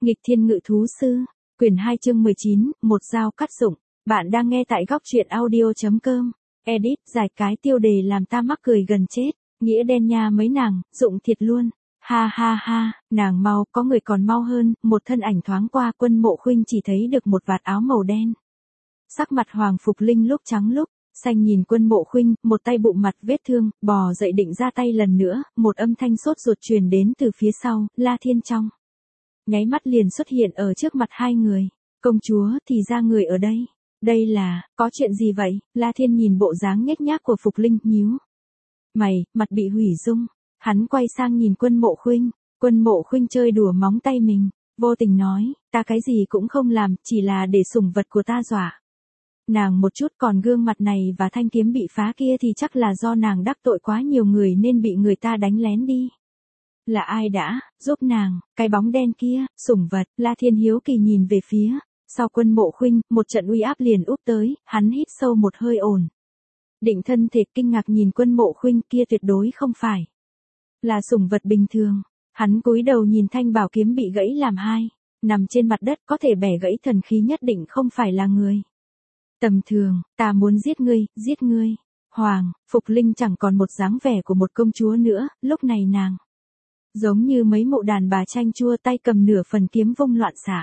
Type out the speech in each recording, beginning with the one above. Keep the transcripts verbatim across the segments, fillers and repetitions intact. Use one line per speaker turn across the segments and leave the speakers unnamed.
Nghịch thiên ngự thú sư, quyển hai chương mười chín, một dao cắt dụng. Bạn đang nghe tại góc truyện audio.com. Edit, giải cái tiêu đề làm ta mắc cười gần chết. Nghĩa đen nha mấy nàng, dụng thiệt luôn. Ha ha ha, nàng mau, có người còn mau hơn, một thân ảnh thoáng qua Quân Mộ Khuynh chỉ thấy được một vạt áo màu đen. Sắc mặt Hoàng Phục Linh lúc trắng lúc xanh nhìn Quân Mộ Khuynh, một tay bụng mặt vết thương, bò dậy định ra tay lần nữa, một âm thanh sốt ruột truyền đến từ phía sau, La Thiên trong nháy mắt liền xuất hiện ở trước mặt hai người. Công chúa, thì ra người ở đây. Đây là, có chuyện gì vậy? La Thiên nhìn bộ dáng nhếch nhác của Phục Linh, nhíu mày, mặt bị hủy dung. Hắn quay sang nhìn Quân Mộ Khuynh, Quân Mộ Khuynh chơi đùa móng tay mình, vô tình nói, ta cái gì cũng không làm, chỉ là để sủng vật của ta dọa nàng một chút, còn gương mặt này và thanh kiếm bị phá kia thì chắc là do nàng đắc tội quá nhiều người nên bị người ta đánh lén đi. Là ai đã giúp nàng? Cái bóng đen kia, sủng vật. La Thiên hiếu kỳ nhìn về phía sau Quân Mộ Khuynh, một trận uy áp liền úp tới, hắn hít sâu một hơi ổn định thân thể, kinh ngạc nhìn Quân Mộ Khuynh, kia tuyệt đối không phải là sủng vật bình thường. Hắn cúi đầu nhìn thanh bảo kiếm bị gãy làm hai, nằm trên mặt đất, có thể bẻ gãy thần khí nhất định không phải là người tầm thường. Ta muốn giết ngươi, giết ngươi. Hoàng Phục Linh chẳng còn một dáng vẻ của một công chúa nữa, lúc này nàng giống như mấy mụ đàn bà chanh chua, tay cầm nửa phần kiếm vung loạn xạ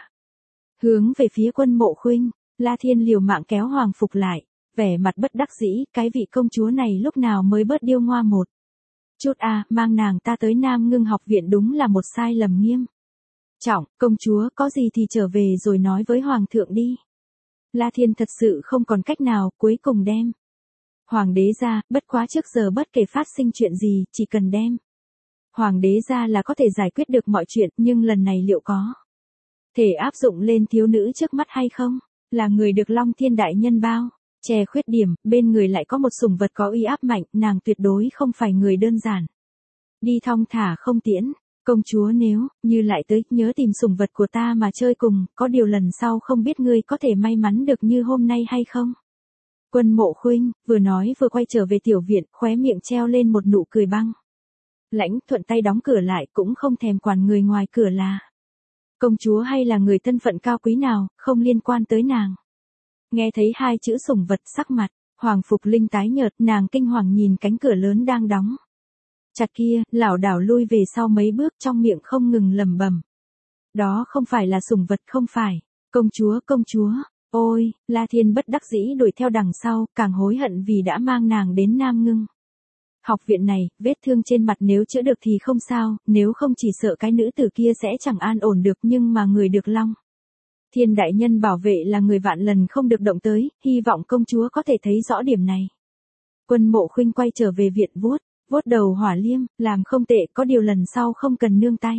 hướng về phía Quân Mộ Khuynh. La Thiên liều mạng kéo Hoàng Phục lại, vẻ mặt bất đắc dĩ, cái vị công chúa này lúc nào mới bớt điêu ngoa một chút a, à, mang nàng ta tới Nam Ngưng học viện đúng là một sai lầm nghiêm trọng. Công chúa, có gì thì trở về rồi nói với hoàng thượng đi. La Thiên thật sự không còn cách nào, cuối cùng đem hoàng đế ra, bất quá trước giờ bất kể phát sinh chuyện gì, chỉ cần đem hoàng đế ra là có thể giải quyết được mọi chuyện, nhưng lần này liệu có thể áp dụng lên thiếu nữ trước mắt hay không? Là người được Long Thiên đại nhân bao che khuyết điểm, bên người lại có một sủng vật có uy áp mạnh, nàng tuyệt đối không phải người đơn giản đi thong thả không tiễn. Công chúa, nếu như lại tới, nhớ tìm sủng vật của ta mà chơi cùng, có điều lần sau không biết ngươi có thể may mắn được như hôm nay hay không? Quân Mộ Khuynh vừa nói vừa quay trở về tiểu viện, khóe miệng treo lên một nụ cười băng lãnh, thuận tay đóng cửa lại, cũng không thèm quản người ngoài cửa là công chúa hay là người thân phận cao quý nào, không liên quan tới nàng. Nghe thấy hai chữ sủng vật, sắc mặt Hoàng Phục Linh tái nhợt, nàng kinh hoàng nhìn cánh cửa lớn đang đóng chặt kia, lảo đảo lui về sau mấy bước, trong miệng không ngừng lẩm bẩm. Đó không phải là sủng vật, không phải. Công chúa, công chúa. Ôi, La Thiên bất đắc dĩ đuổi theo đằng sau, càng hối hận vì đã mang nàng đến Nam Ngưng học viện này. Vết thương trên mặt nếu chữa được thì không sao, nếu không chỉ sợ cái nữ tử kia sẽ chẳng an ổn được, nhưng mà người được Long Thiên đại nhân bảo vệ là người vạn lần không được động tới, hy vọng công chúa có thể thấy rõ điểm này. Quân Mộ Khuynh quay trở về viện, vuốt vuốt đầu Hỏa Liêm, làm không tệ, có điều lần sau không cần nương tay.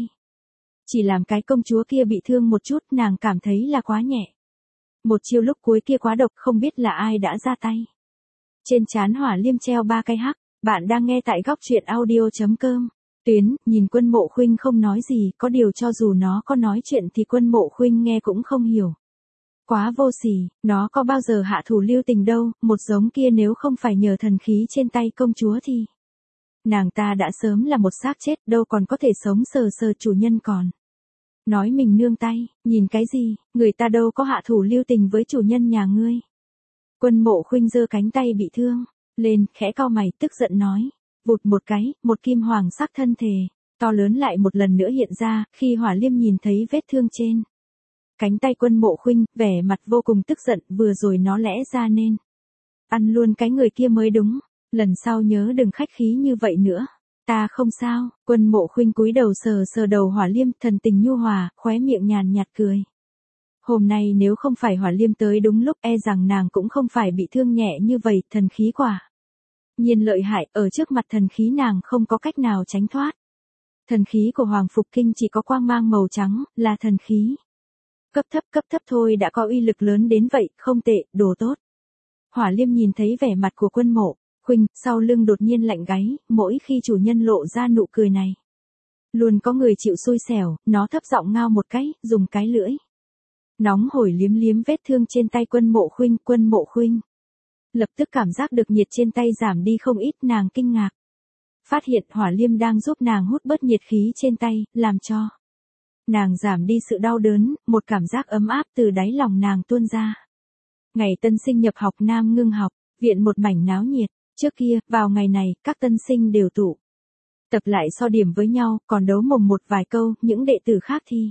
Chỉ làm cái công chúa kia bị thương một chút, nàng cảm thấy là quá nhẹ. Một chiêu lúc cuối kia quá độc, không biết là ai đã ra tay. Trên trán Hỏa Liêm treo ba cái hắc. Bạn đang nghe tại góc truyện audio.com. Tuyến, nhìn Quân Mộ Khuynh không nói gì, có điều cho dù nó có nói chuyện thì Quân Mộ Khuynh nghe cũng không hiểu. Quá vô sỉ, nó có bao giờ hạ thủ lưu tình đâu, một giống kia nếu không phải nhờ thần khí trên tay công chúa thì nàng ta đã sớm là một xác chết, đâu còn có thể sống sờ sờ. Chủ nhân còn nói mình nương tay, nhìn cái gì, người ta đâu có hạ thủ lưu tình với chủ nhân nhà ngươi. Quân Mộ Khuynh giơ cánh tay bị thương lên, khẽ cau mày, tức giận nói. Vụt một cái, một kim hoàng sắc thân thể to lớn lại một lần nữa hiện ra, khi Hỏa Liêm nhìn thấy vết thương trên cánh tay Quân Mộ Khuynh, vẻ mặt vô cùng tức giận, vừa rồi nó lẽ ra nên ăn luôn cái người kia mới đúng, lần sau nhớ đừng khách khí như vậy nữa. Ta không sao. Quân Mộ Khuynh cúi đầu sờ sờ đầu Hỏa Liêm, thần tình nhu hòa, khóe miệng nhàn nhạt cười. Hôm nay nếu không phải Hỏa Liêm tới đúng lúc, e rằng nàng cũng không phải bị thương nhẹ như vậy. Thần khí quả nhiên lợi hại, ở trước mặt thần khí nàng không có cách nào tránh thoát. Thần khí của Hoàng Phục Kinh chỉ có quang mang màu trắng, là thần khí cấp thấp cấp thấp thôi đã có uy lực lớn đến vậy, không tệ, đồ tốt. Hỏa Liêm nhìn thấy vẻ mặt của Quân Mộ Khuynh, sau lưng đột nhiên lạnh gáy, mỗi khi chủ nhân lộ ra nụ cười này, luôn có người chịu xui xẻo. Nó thấp giọng ngao một cái, dùng cái lưỡi nóng hổi liếm liếm vết thương trên tay Quân Mộ Khuynh. Quân Mộ Khuynh lập tức cảm giác được nhiệt trên tay giảm đi không ít, nàng kinh ngạc phát hiện Hỏa Liêm đang giúp nàng hút bớt nhiệt khí trên tay, làm cho Nàng giảm đi sự đau đớn, một cảm giác ấm áp từ đáy lòng nàng tuôn ra. Ngày tân sinh nhập học Nam Ngưng học, viện một mảnh náo nhiệt. Trước kia, vào ngày này, các tân sinh đều tụ tập lại so điểm với nhau, còn đấu mồm một vài câu, những đệ tử khác thì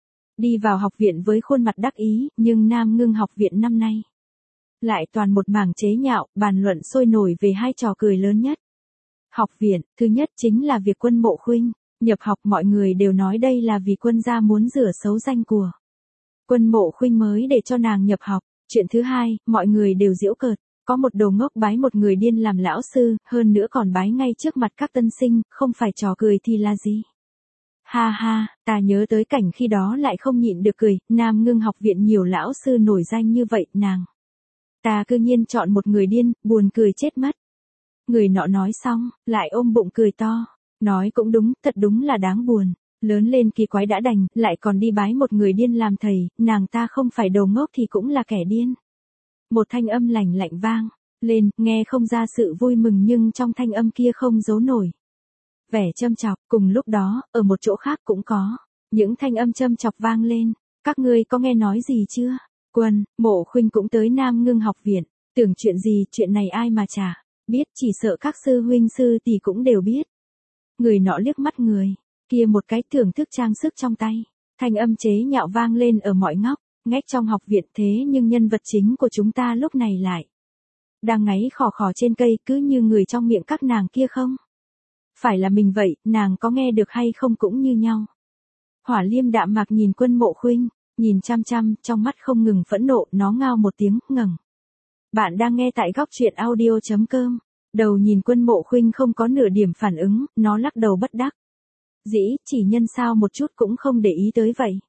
đi vào học viện với khuôn mặt đắc ý, nhưng Nam Ngưng học viện năm nay lại toàn một mảng chế nhạo, bàn luận sôi nổi về hai trò cười lớn nhất. Học viện, thứ nhất chính là việc Quân Mộ Khuynh nhập học, mọi người đều nói đây là vì quân gia muốn rửa xấu danh của Quân Mộ Khuynh mới để cho nàng nhập học. Chuyện thứ hai, mọi người đều giễu cợt, có một đồ ngốc bái một người điên làm lão sư, hơn nữa còn bái ngay trước mặt các tân sinh, không phải trò cười thì là gì? Ha ha, ta nhớ tới cảnh khi đó lại không nhịn được cười, Nam Ngưng học viện nhiều lão sư nổi danh như vậy, nàng ta cư nhiên chọn một người điên, buồn cười chết mất. Người nọ nói xong, lại ôm bụng cười to, nói cũng đúng, thật đúng là đáng buồn, lớn lên kỳ quái đã đành, lại còn đi bái một người điên làm thầy, nàng ta không phải đồ ngốc thì cũng là kẻ điên. Một thanh âm lạnh lạnh vang lên, nghe không ra sự vui mừng nhưng trong thanh âm kia không giấu nổi vẻ châm chọc. Cùng lúc đó, ở một chỗ khác cũng có những thanh âm châm chọc vang lên. Các ngươi có nghe nói gì chưa? Quân Mộ Khuynh cũng tới Nam Ngưng học viện, tưởng chuyện gì, chuyện này ai mà chả biết, chỉ sợ các sư huynh sư tỷ cũng đều biết. Người nọ liếc mắt người kia một cái, thưởng thức trang sức trong tay. Thanh âm chế nhạo vang lên ở mọi ngóc ngách trong học viện, thế nhưng nhân vật chính của chúng ta lúc này lại đang ngáy khò khò trên cây, cứ như người trong miệng các nàng kia không phải là mình vậy, nàng có nghe được hay không cũng như nhau. Hỏa Liêm đạm mạc nhìn Quân Mộ Khuynh, nhìn chăm chăm, trong mắt không ngừng phẫn nộ, nó ngao một tiếng, ngẩng. Bạn đang nghe tại góc truyện audio chấm com. Đầu nhìn Quân Mộ Khuynh không có nửa điểm phản ứng, nó lắc đầu bất đắc dĩ, chỉ nhân sao một chút cũng không để ý tới vậy.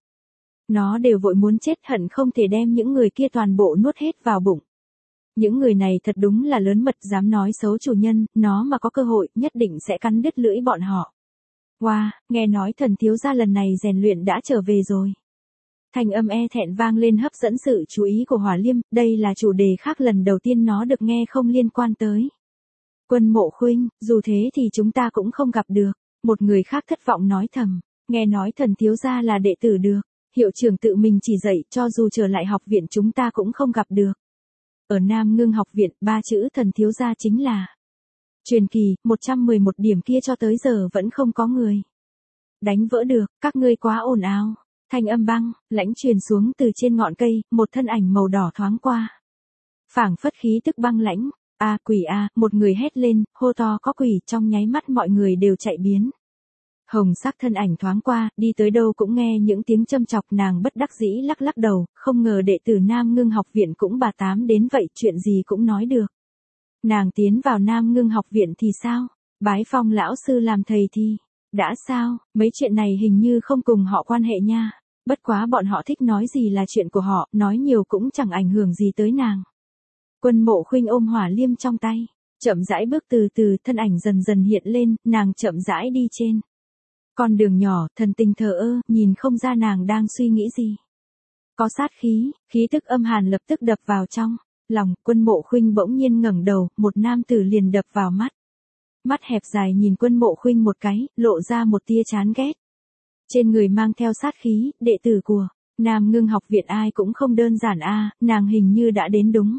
Nó đều vội muốn chết, hận không thể đem những người kia toàn bộ nuốt hết vào bụng. Những người này thật đúng là lớn mật, dám nói xấu chủ nhân, nó mà có cơ hội, nhất định sẽ cắn đứt lưỡi bọn họ. Wow, nghe nói thần thiếu gia lần này rèn luyện đã trở về rồi. Thanh âm e thẹn vang lên hấp dẫn sự chú ý của Hỏa Liêm, đây là chủ đề khác lần đầu tiên nó được nghe không liên quan tới Quân Mộ Khuynh, dù thế thì chúng ta cũng không gặp được. Một người khác thất vọng nói thầm, nghe nói thần thiếu gia là đệ tử được hiệu trưởng tự mình chỉ dạy, cho dù trở lại học viện chúng ta cũng không gặp được. Ở Nam Ngưng học viện, ba chữ thần thiếu gia chính là truyền kỳ, một trăm mười một điểm kia cho tới giờ vẫn không có người đánh vỡ được, các ngươi quá ồn ào. Thanh âm băng lãnh truyền xuống từ trên ngọn cây, một thân ảnh màu đỏ thoáng qua. Phảng phất khí tức băng lãnh, a quỷ a, một người hét lên, hô to có quỷ, trong nháy mắt mọi người đều chạy biến. Hồng sắc thân ảnh thoáng qua, đi tới đâu cũng nghe những tiếng châm chọc, nàng bất đắc dĩ lắc lắc đầu, không ngờ đệ tử Nam Ngưng học viện cũng bà tám đến vậy, chuyện gì cũng nói được. Nàng tiến vào Nam Ngưng học viện thì sao? Bái phong lão sư làm thầy thì đã sao? Mấy chuyện này hình như không cùng họ quan hệ nha. Bất quá bọn họ thích nói gì là chuyện của họ, nói nhiều cũng chẳng ảnh hưởng gì tới nàng. Quân Mộ Khuynh ôm Hỏa Liêm trong tay, chậm rãi bước từ từ, thân ảnh dần dần hiện lên, nàng chậm rãi đi trên con đường nhỏ, thần tình thờ ơ, nhìn không ra nàng đang suy nghĩ gì. Có sát khí, khí tức âm hàn lập tức đập vào trong lòng. Quân Mộ Khuynh bỗng nhiên ngẩng đầu, một nam tử liền đập vào mắt. Mắt hẹp dài nhìn Quân Mộ Khuynh một cái, lộ ra một tia chán ghét. Trên người mang theo sát khí, đệ tử của Nam Ngưng học viện ai cũng không đơn giản a, nàng hình như đã đến đúng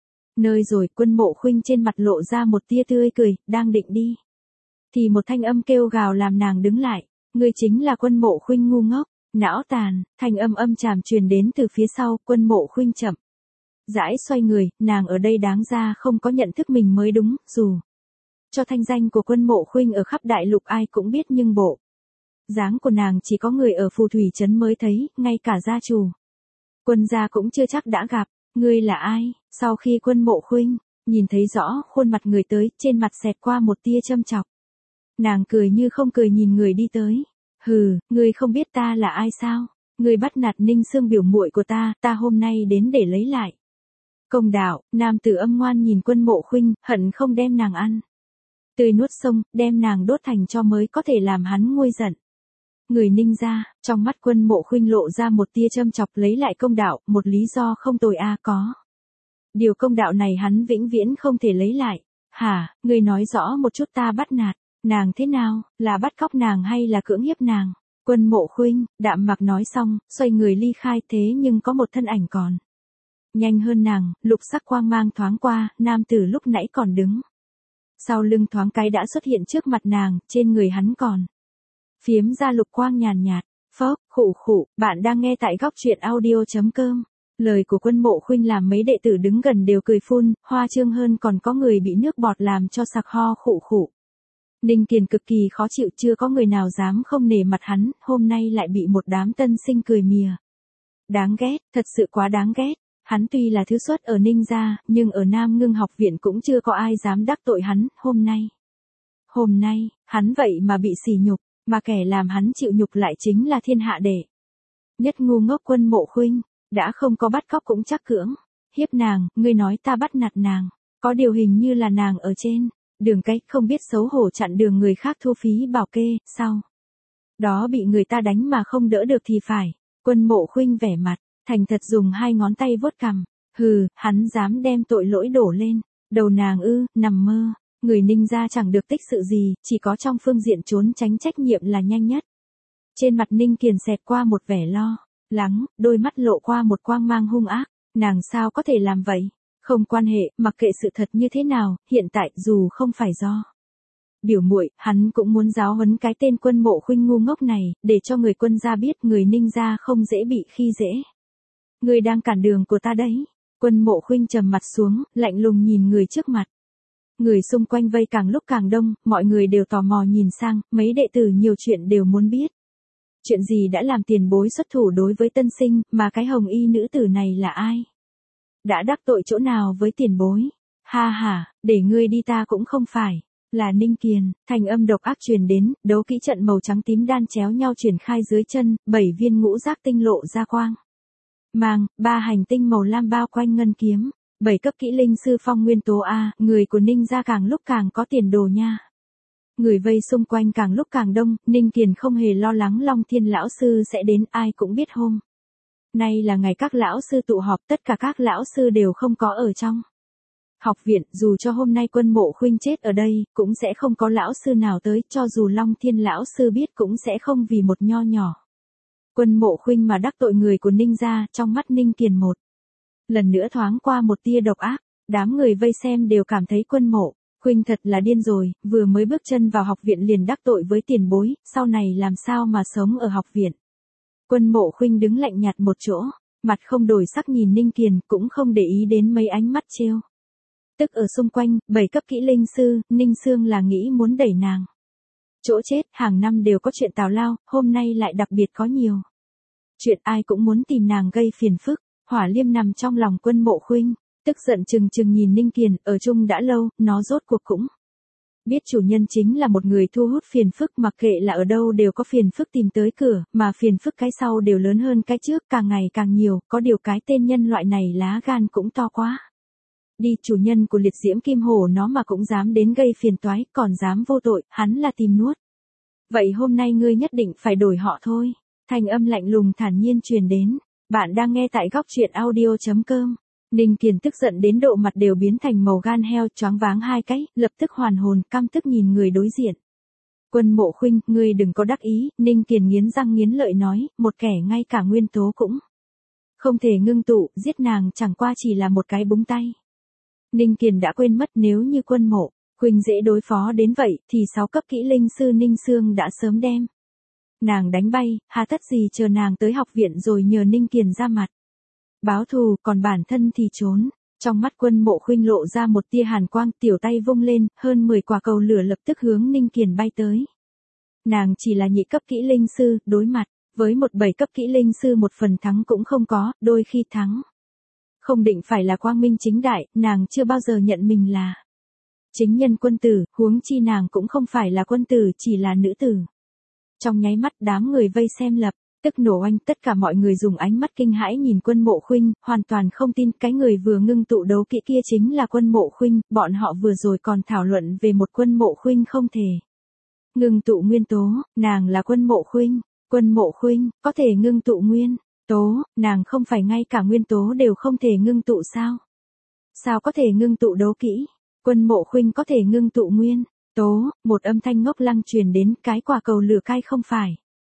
nơi rồi. Quân Mộ Khuynh trên mặt lộ ra một tia tươi cười, đang định đi thì một thanh âm kêu gào làm nàng đứng lại. Ngươi chính là Quân Mộ Khuynh ngu ngốc, não tàn. Thanh âm âm tràm truyền đến từ phía sau. Quân Mộ Khuynh chậm rãi xoay người, nàng ở đây đáng ra không có nhận thức mình mới đúng, dù cho thanh danh của Quân Mộ Khuynh ở khắp đại lục ai cũng biết, nhưng bộ dáng của nàng chỉ có người ở phù thủy trấn mới thấy, ngay cả gia chủ Quân gia cũng chưa chắc đã gặp. Ngươi là ai? Sau khi Quân Mộ Khuynh nhìn thấy rõ khuôn mặt người tới, trên mặt xẹt qua một tia châm chọc. Nàng cười như không cười nhìn người đi tới. Hừ, ngươi không biết ta là ai sao? Ngươi bắt nạt Ninh Sương biểu muội của ta, ta hôm nay đến để lấy lại công đạo. Nam tử âm ngoan nhìn Quân Mộ Khuynh, hận không đem nàng ăn tươi nuốt sông, đem nàng đốt thành tro mới có thể làm hắn nguôi giận. Người Ninh gia, trong mắt Quân Mộ Khuynh lộ ra một tia châm chọc, lấy lại công đạo, một lý do không tồi a, có điều công đạo này hắn vĩnh viễn không thể lấy lại. Hả, ngươi nói rõ một chút, ta bắt nạt nàng thế nào, là bắt cóc nàng hay là cưỡng hiếp nàng? Quân Mộ Khuynh, Đạm Mặc nói xong, xoay người ly khai thế nhưng có một thân ảnh còn. Nhanh hơn nàng, lục sắc quang mang thoáng qua, nam tử lúc nãy còn đứng. Sau lưng thoáng cái đã xuất hiện trước mặt nàng, trên người hắn còn. Phiếm ra lục quang nhàn nhạt, phốc, khụ khụ, bạn đang nghe tại góc truyện audio.com. Lời của Quân Mộ Khuynh làm mấy đệ tử đứng gần đều cười phun, hoa trương hơn còn có người bị nước bọt làm cho sặc ho khụ khụ. Ninh Kiền cực kỳ khó chịu, chưa có người nào dám không nể mặt hắn, hôm nay lại bị một đám tân sinh cười mỉa. Đáng ghét, thật sự quá đáng ghét. Hắn tuy là thứ xuất ở Ninh gia, nhưng ở Nam Ngưng học viện cũng chưa có ai dám đắc tội hắn, hôm nay. Hôm nay, hắn vậy mà bị sỉ nhục, mà kẻ làm hắn chịu nhục lại chính là thiên hạ đệ nhất ngu ngốc Quân Mộ Khuynh, đã không có bắt cóc cũng chắc cưỡng, hiếp nàng, ngươi nói ta bắt nạt nàng, có điều hình như là nàng ở trên đường cái không biết xấu hổ chặn đường người khác thu phí bảo kê, sau đó bị người ta đánh mà không đỡ được thì phải. Quân Mộ Khuynh vẻ mặt thành thật dùng hai ngón tay vuốt cằm, hừ, hắn dám đem tội lỗi đổ lên đầu nàng ư, nằm mơ. Người Ninh gia chẳng được tích sự gì, chỉ có trong phương diện trốn tránh trách nhiệm là nhanh nhất. Trên mặt Ninh Kiền xẹt qua một vẻ lo lắng, đôi mắt lộ qua một quang mang hung ác, nàng sao có thể làm vậy? Không quan hệ, mặc kệ sự thật như thế nào, hiện tại dù không phải do biểu muội, hắn cũng muốn giáo huấn cái tên Quân Mộ Khuynh ngu ngốc này, để cho người Quân gia biết người Ninh gia không dễ bị khi dễ. Người đang cản đường của ta đấy. Quân Mộ Khuynh trầm mặt xuống, lạnh lùng nhìn người trước mặt. Người xung quanh vây càng lúc càng đông, mọi người đều tò mò nhìn sang, mấy đệ tử nhiều chuyện đều muốn biết. Chuyện gì đã làm tiền bối xuất thủ đối với tân sinh, mà cái hồng y nữ tử này là ai? Đã đắc tội chỗ nào với tiền bối? Ha ha, để ngươi đi ta cũng không phải. Là Ninh Kiền, thành âm độc ác truyền đến, đấu kỹ trận màu trắng tím đan chéo nhau triển khai dưới chân, bảy viên ngũ giác tinh lộ ra quang mang, ba hành tinh màu lam bao quanh ngân kiếm. Bảy cấp kỹ linh sư phong nguyên tố A, người của Ninh gia càng lúc càng có tiền đồ nha. Người vây xung quanh càng lúc càng đông, Ninh Kiền không hề lo lắng Long Thiên lão sư sẽ đến, ai cũng biết hôm nay là ngày các lão sư tụ họp, tất cả các lão sư đều không có ở trong học viện, dù cho hôm nay Quân Mộ Khuynh chết ở đây, cũng sẽ không có lão sư nào tới, cho dù Long Thiên lão sư biết cũng sẽ không vì một nho nhỏ Quân Mộ Khuynh mà đắc tội người của Ninh gia, trong mắt Ninh Kiền một lần nữa thoáng qua một tia độc ác, đám người vây xem đều cảm thấy Quân Mộ Khuynh thật là điên rồi, vừa mới bước chân vào học viện liền đắc tội với tiền bối, sau này làm sao mà sống ở học viện. Quân Mộ Khuynh đứng lạnh nhạt một chỗ, mặt không đổi sắc nhìn Ninh Kiền, cũng không để ý đến mấy ánh mắt trêu tức ở xung quanh. Bảy cấp kỹ linh sư, Ninh Sương là nghĩ muốn đẩy nàng chỗ chết, hàng năm đều có chuyện tào lao, hôm nay lại đặc biệt có nhiều chuyện, ai cũng muốn tìm nàng gây phiền phức. Hỏa liêm nằm trong lòng Quân Mộ Khuynh, tức giận chừng chừng nhìn Ninh Kiền, ở chung đã lâu, nó rốt cuộc cũng biết chủ nhân chính là một người thu hút phiền phức, mặc kệ là ở đâu đều có phiền phức tìm tới cửa, mà phiền phức cái sau đều lớn hơn cái trước, càng ngày càng nhiều, có điều cái tên nhân loại này lá gan cũng to quá. Đi, chủ nhân của liệt diễm kim hổ nó mà cũng dám đến gây phiền toái, còn dám vô tội, hắn là tìm nuốt. Vậy hôm nay ngươi nhất định phải đổi họ thôi. Thanh âm lạnh lùng thản nhiên truyền đến. Bạn đang nghe tại góc truyện audio.com. Ninh Kiền tức giận đến độ mặt đều biến thành màu gan heo, choáng váng hai cái, lập tức hoàn hồn, căm tức nhìn người đối diện. Quân Mộ Khuynh, ngươi đừng có đắc ý, Ninh Kiền nghiến răng nghiến lợi nói, một kẻ ngay cả nguyên tố cũng không thể ngưng tụ, giết nàng chẳng qua chỉ là một cái búng tay. Ninh Kiền đã quên mất nếu như Quân Mộ Khuynh dễ đối phó đến vậy, thì sáu cấp kỹ linh sư Ninh Sương đã sớm đem nàng đánh bay, hà tất gì chờ nàng tới học viện rồi nhờ Ninh Kiền ra mặt báo thù, còn bản thân thì trốn. Trong mắt Quân Mộ Khuynh lộ ra một tia hàn quang, tiểu tay vung lên, hơn mười quả cầu lửa lập tức hướng Ninh Kiền bay tới. Nàng chỉ là nhị cấp kỹ linh sư, đối mặt với một bảy cấp kỹ linh sư một phần thắng cũng không có, đôi khi thắng không định phải là quang minh chính đại, nàng chưa bao giờ nhận mình là chính nhân quân tử, huống chi nàng cũng không phải là quân tử, chỉ là nữ tử. Trong nháy mắt đám người vây xem lập tức nổ oanh, tất cả mọi người dùng ánh mắt kinh hãi nhìn Quân Mộ Khuynh, hoàn toàn không tin cái người vừa ngưng tụ đấu kỹ kia chính là Quân Mộ Khuynh, bọn họ vừa rồi còn thảo luận về một Quân Mộ Khuynh không thể ngưng tụ nguyên tố, nàng là Quân Mộ Khuynh, Quân Mộ Khuynh có thể ngưng tụ nguyên tố, nàng không phải ngay cả nguyên tố đều không thể ngưng tụ sao? Sao có thể ngưng tụ đấu kỹ? Quân Mộ Khuynh có thể ngưng tụ nguyên tố, một âm thanh ngốc lăng truyền đến, cái quả cầu lửa cay không phải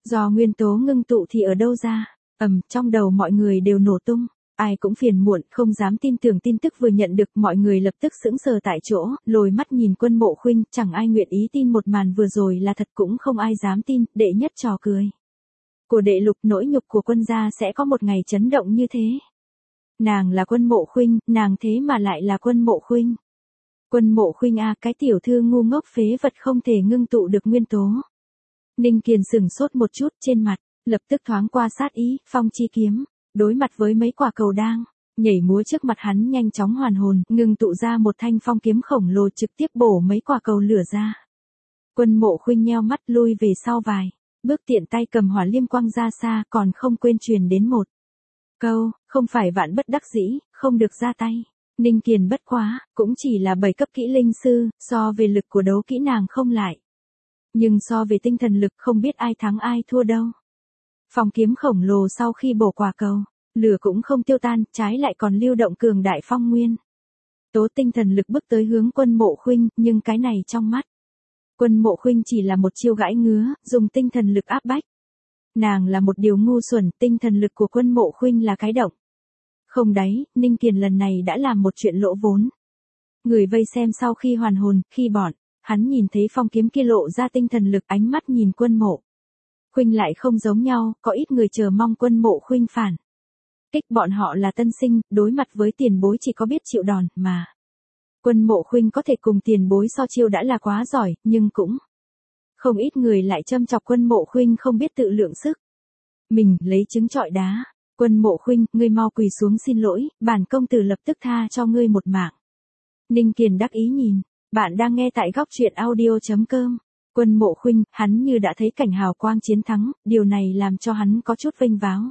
Do nguyên tố ngưng tụ thì ở đâu ra? Ầm, trong đầu mọi người đều nổ tung. Ai cũng phiền muộn, không dám tin tưởng tin tức vừa nhận được, mọi người lập tức sững sờ tại chỗ, lồi mắt nhìn Quân Mộ Khuynh, chẳng ai nguyện ý tin một màn vừa rồi là thật, cũng không ai dám tin, đệ nhất trò cười của đệ Lục, nỗi nhục của quân gia sẽ có một ngày chấn động như thế. Nàng là Quân Mộ Khuynh, nàng thế mà lại là Quân Mộ Khuynh. Quân Mộ Khuynh a, cái tiểu thư ngu ngốc phế vật không thể ngưng tụ được nguyên tố. Ninh Kiền sửng sốt một chút, trên mặt lập tức thoáng qua sát ý, phong chi kiếm, đối mặt với mấy quả cầu đang nhảy múa trước mặt hắn nhanh chóng hoàn hồn, ngưng tụ ra một thanh phong kiếm khổng lồ trực tiếp bổ mấy quả cầu lửa ra. Quân Mộ Khuynh nheo mắt lui về sau vài bước, tiện tay cầm hỏa liêm quăng ra xa, còn không quên truyền đến một câu, không phải vạn bất đắc dĩ, không được ra tay. Ninh Kiền bất quá, cũng chỉ là bảy cấp kỹ linh sư, so về lực của đấu kỹ nàng không lại. Nhưng so về tinh thần lực không biết ai thắng ai thua đâu. Phong kiếm khổng lồ sau khi bổ quả cầu, lửa cũng không tiêu tan, trái lại còn lưu động cường đại phong nguyên. Tố tinh thần lực bước tới hướng Quân Mộ Khuynh, nhưng cái này trong mắt Quân Mộ Khuynh chỉ là một chiêu gãi ngứa, dùng tinh thần lực áp bách. Nàng là một điều ngu xuẩn, tinh thần lực của Quân Mộ Khuynh là cái động không đáy, Ninh Kiền lần này đã làm một chuyện lỗ vốn. Người vây xem sau khi hoàn hồn, khi bọn hắn nhìn thấy phong kiếm kia lộ ra tinh thần lực, ánh mắt nhìn Quân Mộ Khuynh lại không giống nhau, có ít người chờ mong Quân Mộ Khuynh phản kích, bọn họ là tân sinh, đối mặt với tiền bối chỉ có biết chịu đòn, mà Quân Mộ Khuynh có thể cùng tiền bối so chiêu đã là quá giỏi, nhưng cũng không ít người lại châm chọc Quân Mộ Khuynh không biết tự lượng sức. Mình lấy trứng trọi đá. Quân Mộ Khuynh, ngươi mau quỳ xuống xin lỗi, bản công tử lập tức tha cho ngươi một mạng. Ninh Kiền đắc ý nhìn, bạn đang nghe tại góc truyện audio chấm com. Quân Mộ Khuynh, hắn như đã thấy cảnh hào quang chiến thắng, điều này làm cho hắn có chút vênh váo.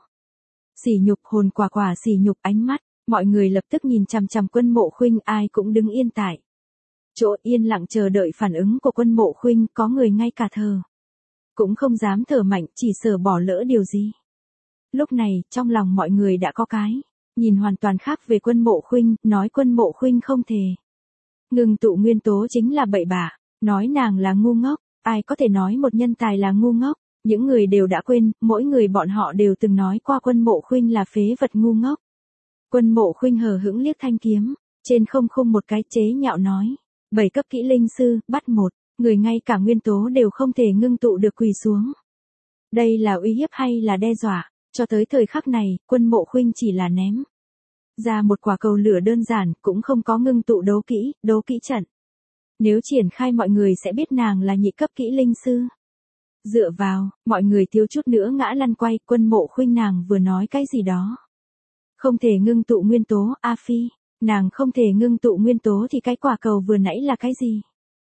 Sỉ nhục, hồn quả quả sỉ nhục, ánh mắt, mọi người lập tức nhìn chằm chằm Quân Mộ Khuynh, ai cũng đứng yên tại chỗ yên lặng chờ đợi phản ứng của Quân Mộ Khuynh, có người ngay cả thờ cũng không dám thở mạnh, chỉ sợ bỏ lỡ điều gì. Lúc này, trong lòng mọi người đã có cái nhìn hoàn toàn khác về Quân Mộ Khuynh, nói Quân Mộ Khuynh không thể ngưng tụ nguyên tố chính là bậy bạ, nói nàng là ngu ngốc, ai có thể nói một nhân tài là ngu ngốc. Những người đều đã quên, mỗi người bọn họ đều từng nói qua Quân Mộ Khuynh là phế vật ngu ngốc. Quân Mộ Khuynh hờ hững liếc thanh kiếm trên không khung một cái, chế nhạo nói, bảy cấp kỹ linh sư, bắt một người ngay cả nguyên tố đều không thể ngưng tụ được quỳ xuống. Đây là uy hiếp hay là đe dọa? Cho tới thời khắc này, Quân Mộ Khuynh chỉ là ném ra một quả cầu lửa đơn giản, cũng không có ngưng tụ đấu kỹ, đấu kỹ trận. Nếu triển khai mọi người sẽ biết nàng là nhị cấp kỹ linh sư. Dựa vào, mọi người thiếu chút nữa ngã lăn quay, Quân Mộ Khuynh nàng vừa nói cái gì đó. Không thể ngưng tụ nguyên tố, A Phi, nàng không thể ngưng tụ nguyên tố thì cái quả cầu vừa nãy là cái gì?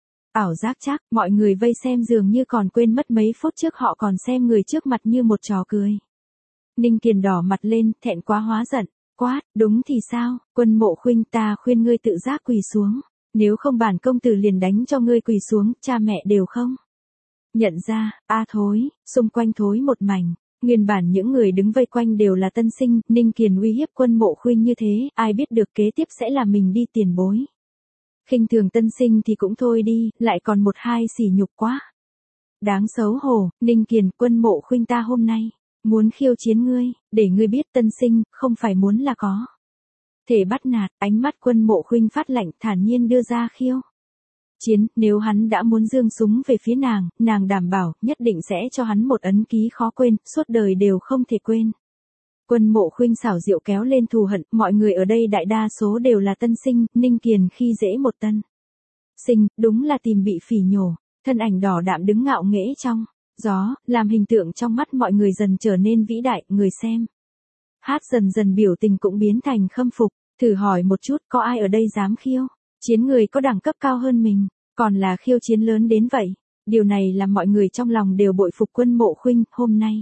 Ảo giác chắc, mọi người vây xem dường như còn quên mất mấy phút trước họ còn xem người trước mặt như một trò cười. Ninh Kiền đỏ mặt lên, thẹn quá hóa giận, quát, đúng thì sao, Quân Mộ Khuynh, ta khuyên ngươi tự giác quỳ xuống, nếu không bản công tử liền đánh cho ngươi quỳ xuống, cha mẹ đều không nhận ra. A thối, xung quanh thối một mảnh, nguyên bản những người đứng vây quanh đều là tân sinh, Ninh Kiền uy hiếp Quân Mộ Khuynh như thế, ai biết được kế tiếp sẽ là mình đi tiền bối. Khinh thường tân sinh thì cũng thôi đi, lại còn một hai sỉ nhục quá đáng xấu hổ. Ninh Kiền, Quân Mộ Khuynh ta hôm nay muốn khiêu chiến ngươi, để ngươi biết tân sinh, không phải muốn là có thể bắt nạt. Ánh mắt Quân Mộ Khuynh phát lạnh, thản nhiên đưa ra khiêu chiến, nếu hắn đã muốn giương súng về phía nàng, nàng đảm bảo, nhất định sẽ cho hắn một ấn ký khó quên, suốt đời đều không thể quên. Quân Mộ Khuynh xảo diệu kéo lên thù hận, mọi người ở đây đại đa số đều là tân sinh, Ninh Kiền khi dễ một tân sinh, đúng là tìm bị phỉ nhổ, thân ảnh đỏ đạm đứng ngạo nghễ trong gió, làm hình tượng trong mắt mọi người dần trở nên vĩ đại, người xem hát dần dần biểu tình cũng biến thành khâm phục. Thử hỏi một chút, có ai ở đây dám khiêu chiến người có đẳng cấp cao hơn mình, còn là khiêu chiến lớn đến vậy? Điều này làm mọi người trong lòng đều bội phục Quân Mộ Khuynh. Hôm nay,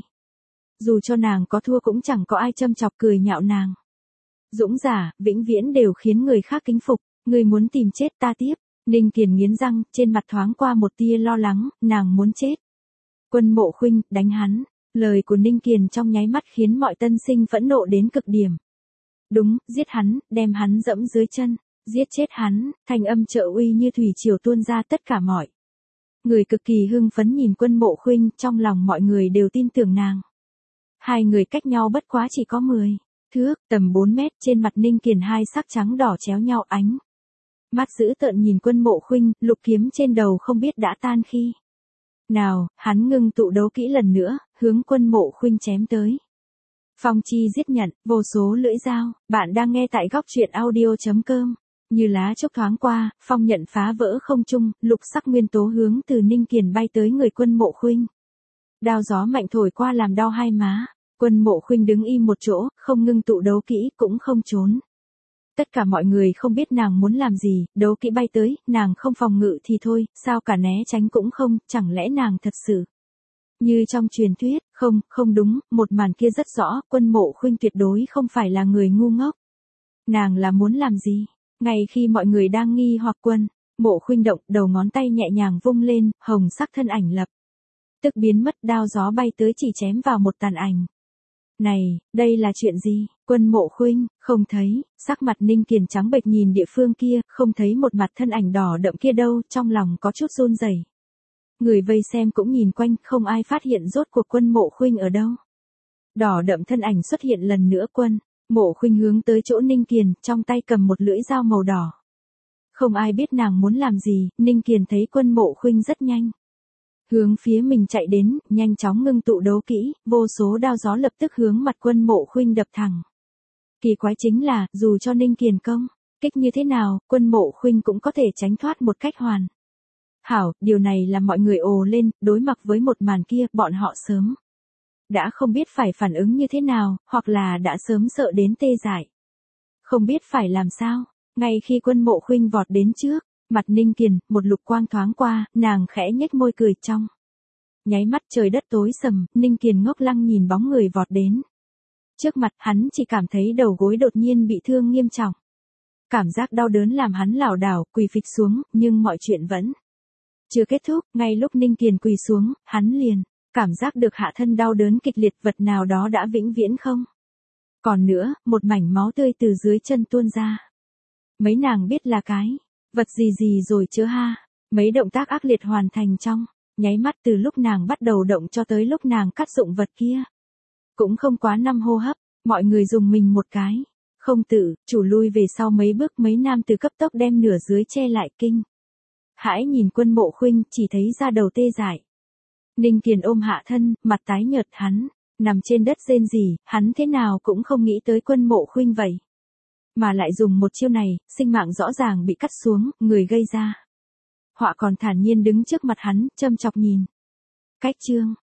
dù cho nàng có thua cũng chẳng có ai châm chọc cười nhạo nàng. Dũng giả, vĩnh viễn đều khiến người khác kính phục, người muốn tìm chết ta tiếp. Ninh Kiền nghiến răng, trên mặt thoáng qua một tia lo lắng, nàng muốn chết. Quân Mộ Khuynh, đánh hắn. Lời của Ninh Kiền trong nháy mắt khiến mọi tân sinh phẫn nộ đến cực điểm. Đúng, giết hắn, đem hắn dẫm dưới chân, giết chết hắn. Thanh âm trợ uy như thủy triều tuôn ra, tất cả mọi Người cực kỳ hưng phấn nhìn Quân Mộ Khuynh, trong lòng mọi người đều tin tưởng nàng. Hai người cách nhau bất quá chỉ có mười thước, tầm bốn mét, trên mặt Ninh Kiền hai sắc trắng đỏ chéo nhau ánh. Mắt dữ tợn nhìn Quân Mộ Khuynh, lục kiếm trên đầu không biết đã tan khi nào, hắn ngưng tụ đấu kỹ lần nữa, hướng Quân Mộ Khuynh chém tới. Phong chi giết nhận, vô số lưỡi dao, bạn đang nghe tại góc truyện audio chấm com. Như lá chốc thoáng qua, phong nhận phá vỡ không trung, lục sắc nguyên tố hướng từ Ninh Kiền bay tới người Quân Mộ Khuynh. Đao gió mạnh thổi qua làm đau hai má, Quân Mộ Khuynh đứng im một chỗ, không ngưng tụ đấu kỹ, cũng không trốn. Tất cả mọi người không biết nàng muốn làm gì, đấu kỹ bay tới, nàng không phòng ngự thì thôi, sao cả né tránh cũng không, chẳng lẽ nàng thật sự như trong truyền thuyết? Không, không đúng, một màn kia rất rõ, Quân Mộ Khuynh tuyệt đối không phải là người ngu ngốc. Nàng là muốn làm gì? Ngay khi mọi người đang nghi hoặc Quân Mộ Khuynh động, đầu ngón tay nhẹ nhàng vung lên, hồng sắc thân ảnh lập tức biến mất, đao gió bay tới chỉ chém vào một tàn ảnh. Này, đây là chuyện gì? Quân Mộ Khuynh không thấy, sắc mặt Ninh Kiền trắng bệch nhìn địa phương kia, không thấy một mặt thân ảnh đỏ đậm kia đâu, trong lòng có chút run rẩy. Người vây xem cũng nhìn quanh, không ai phát hiện rốt cuộc Quân Mộ Khuynh ở đâu. Đỏ đậm thân ảnh xuất hiện lần nữa, Quân Mộ Khuynh hướng tới chỗ Ninh Kiền, trong tay cầm một lưỡi dao màu đỏ. Không ai biết nàng muốn làm gì, Ninh Kiền thấy Quân Mộ Khuynh rất nhanh hướng phía mình chạy đến, nhanh chóng ngưng tụ đấu kỹ, vô số đao gió lập tức hướng mặt Quân Mộ Khuynh đập thẳng. Kỳ quái chính là, dù cho Ninh Kiền công kích như thế nào, Quân Mộ Khuynh cũng có thể tránh thoát một cách hoàn hảo, điều này làm mọi người ồ lên, đối mặt với một màn kia, bọn họ sớm đã không biết phải phản ứng như thế nào, hoặc là đã sớm sợ đến tê dại. Không biết phải làm sao, ngay khi Quân Mộ Khuynh vọt đến trước mặt Ninh Kiền, một lục quang thoáng qua, nàng khẽ nhếch môi cười trong nháy mắt trời đất tối sầm, Ninh Kiền ngốc lăng nhìn bóng người vọt đến trước mặt, hắn chỉ cảm thấy đầu gối đột nhiên bị thương nghiêm trọng. Cảm giác đau đớn làm hắn lảo đảo, quỳ phịch xuống, nhưng mọi chuyện vẫn chưa kết thúc, ngay lúc Ninh Kiền quỳ xuống, hắn liền cảm giác được hạ thân đau đớn kịch liệt, vật nào đó đã vĩnh viễn không còn nữa, một mảnh máu tươi từ dưới chân tuôn ra. Mấy nàng biết là cái vật gì gì rồi chứ ha? Mấy động tác ác liệt hoàn thành trong nháy mắt, từ lúc nàng bắt đầu động cho tới lúc nàng cắt dụng vật kia. Cũng không quá năm hô hấp, mọi người dùng mình một cái. Không tự, chủ lui về sau mấy bước, mấy nam từ cấp tốc đem nửa dưới che lại kinh. Hãi nhìn Quân Mộ Khuynh, chỉ thấy da đầu tê dại. Ninh Kiền ôm hạ thân, mặt tái nhợt, hắn nằm trên đất rên rỉ, hắn thế nào cũng không nghĩ tới Quân Mộ Khuynh vậy. Mà lại dùng một chiêu này, sinh mạng rõ ràng bị cắt xuống, người gây ra họa còn thản nhiên đứng trước mặt hắn, châm chọc nhìn. Cách chương